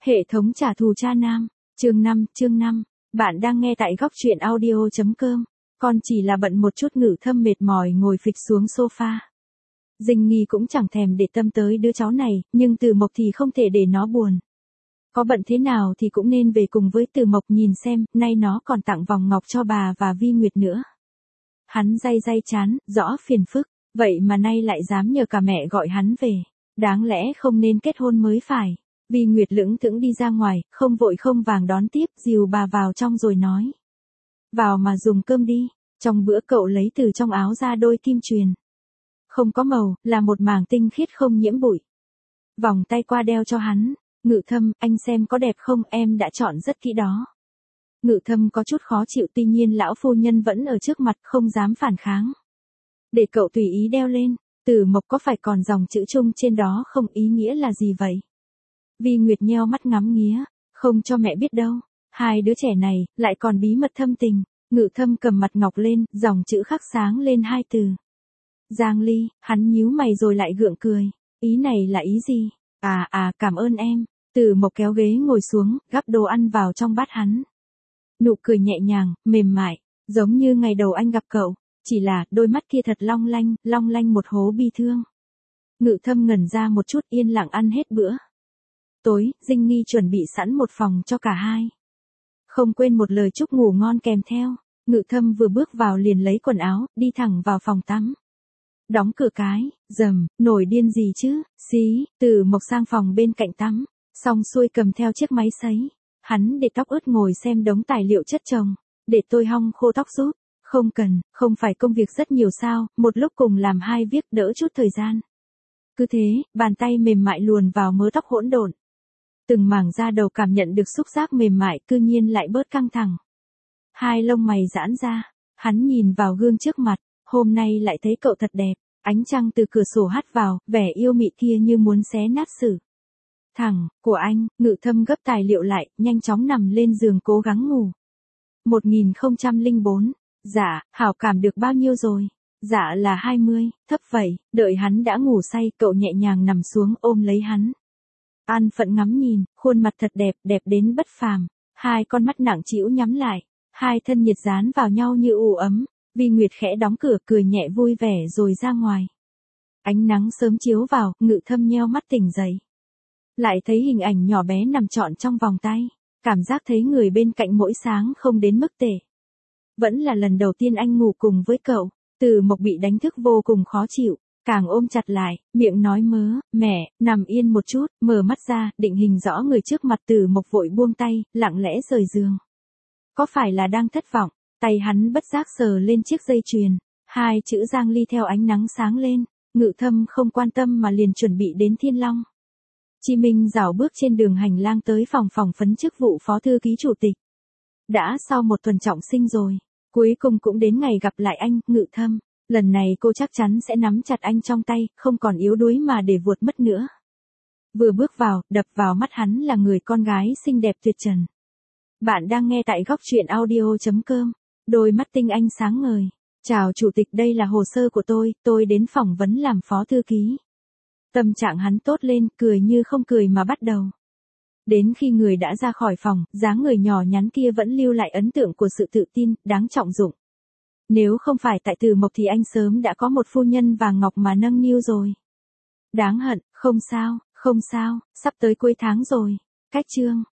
Hệ thống trả thù cha nam, chương 5, bạn đang nghe tại góc truyện audio.com, con chỉ là bận một chút Ngự Thâm mệt mỏi ngồi phịch xuống sofa. Dinh Nghi cũng chẳng thèm để tâm tới đứa cháu này, nhưng Từ Mộc thì không thể để nó buồn. Có bận thế nào thì cũng nên về cùng với Từ Mộc nhìn xem, nay nó còn tặng vòng ngọc cho bà và Vi Nguyệt nữa. Hắn day chán, rõ phiền phức, vậy mà nay lại dám nhờ cả mẹ gọi hắn về. Đáng lẽ không nên kết hôn mới phải. Vi Nguyệt lững thững đi ra ngoài, không vội không vàng đón tiếp, dìu bà vào trong rồi nói. Vào mà dùng cơm đi, trong bữa cậu lấy từ trong áo ra đôi kim chuyền. Không có màu, là một màng tinh khiết không nhiễm bụi. Vòng tay qua đeo cho hắn, Ngự Thâm, anh xem có đẹp không, em đã chọn rất kỹ đó. Ngự Thâm có chút khó chịu, tuy nhiên lão phu nhân vẫn ở trước mặt không dám phản kháng. Để cậu tùy ý đeo lên, Từ Mộc có phải còn dòng chữ chung trên đó không, ý nghĩa là gì vậy? Vi Nguyệt nheo mắt ngắm nghía, không cho mẹ biết đâu. Hai đứa trẻ này, lại còn bí mật thâm tình. Ngự Thâm cầm mặt ngọc lên, dòng chữ khắc sáng lên hai từ. Giang Ly, hắn nhíu mày rồi lại gượng cười. Ý này là ý gì? Cảm ơn em. Từ Mộc kéo ghế ngồi xuống, gắp đồ ăn vào trong bát hắn. Nụ cười nhẹ nhàng, mềm mại, giống như ngày đầu anh gặp cậu. Chỉ là, đôi mắt kia thật long lanh một hố bi thương. Ngự Thâm ngẩn ra một chút, yên lặng ăn hết bữa. Tối, Dinh Nghi chuẩn bị sẵn một phòng cho cả hai. Không quên một lời chúc ngủ ngon kèm theo. Ngự Thâm vừa bước vào liền lấy quần áo, đi thẳng vào phòng tắm. Đóng cửa cái, nổi điên gì chứ, xí, Từ Mộc sang phòng bên cạnh tắm, xong xuôi cầm theo chiếc máy sấy. Hắn để tóc ướt ngồi xem đống tài liệu chất chồng, để tôi hong khô tóc giúp. Không cần, không phải công việc rất nhiều sao, một lúc cùng làm hai việc đỡ chút thời gian. Cứ thế, bàn tay mềm mại luồn vào mớ tóc hỗn độn. Từng mảng da đầu cảm nhận được xúc giác mềm mại, cư nhiên lại bớt căng thẳng. Hai lông mày giãn ra, hắn nhìn vào gương trước mặt, hôm nay lại thấy cậu thật đẹp, ánh trăng từ cửa sổ hắt vào, vẻ yêu mị kia như muốn xé nát sự. Thẳng, của anh, Ngự Thâm gấp tài liệu lại, nhanh chóng nằm lên giường cố gắng ngủ. 1004, dạ, hảo cảm được bao nhiêu rồi? Dạ là 20, thấp vậy, đợi hắn đã ngủ say, cậu nhẹ nhàng nằm xuống ôm lấy hắn. An phận ngắm nhìn, khuôn mặt thật đẹp, đẹp đến bất phàm. Hai con mắt nặng trĩu nhắm lại, hai thân nhiệt dán vào nhau như ủ ấm. Vi Nguyệt khẽ đóng cửa, cười nhẹ vui vẻ rồi ra ngoài. Ánh nắng sớm chiếu vào, Ngự Thâm nheo mắt tỉnh dậy. Lại thấy hình ảnh nhỏ bé nằm trọn trong vòng tay. Cảm giác thấy người bên cạnh mỗi sáng không đến mức tệ. Vẫn là lần đầu tiên anh ngủ cùng với cậu. Từ Mộc bị đánh thức vô cùng khó chịu. Càng ôm chặt lại, miệng nói mớ, mẹ, nằm yên một chút, mở mắt ra, định hình rõ người trước mặt. Từ Mộc vội buông tay, lặng lẽ rời giường. Có phải là đang thất vọng, tay hắn bất giác sờ lên chiếc dây chuyền, hai chữ Giang Ly theo ánh nắng sáng lên. Ngự Thâm không quan tâm mà liền chuẩn bị đến Thiên Long. Chi Minh rảo bước trên đường hành lang tới phòng phỏng vấn chức vụ phó thư ký chủ tịch. Đã sau một tuần trọng sinh rồi, cuối cùng cũng đến ngày gặp lại anh, Ngự Thâm. Lần này cô chắc chắn sẽ nắm chặt anh trong tay, không còn yếu đuối mà để vuột mất nữa. Vừa bước vào, đập vào mắt hắn là người con gái xinh đẹp tuyệt trần. Bạn đang nghe tại góc truyện audio.com. Đôi mắt tinh anh sáng ngời. Chào chủ tịch, đây là hồ sơ của tôi đến phỏng vấn làm phó thư ký. Tâm trạng hắn tốt lên, cười như không cười mà bắt đầu. Đến khi người đã ra khỏi phòng, dáng người nhỏ nhắn kia vẫn lưu lại ấn tượng của sự tự tin, đáng trọng dụng. Nếu không phải tại Từ Mộc thì anh sớm đã có một phu nhân vàng ngọc mà nâng niu rồi. Đáng hận, không sao, sắp tới cuối tháng rồi. Cách chương.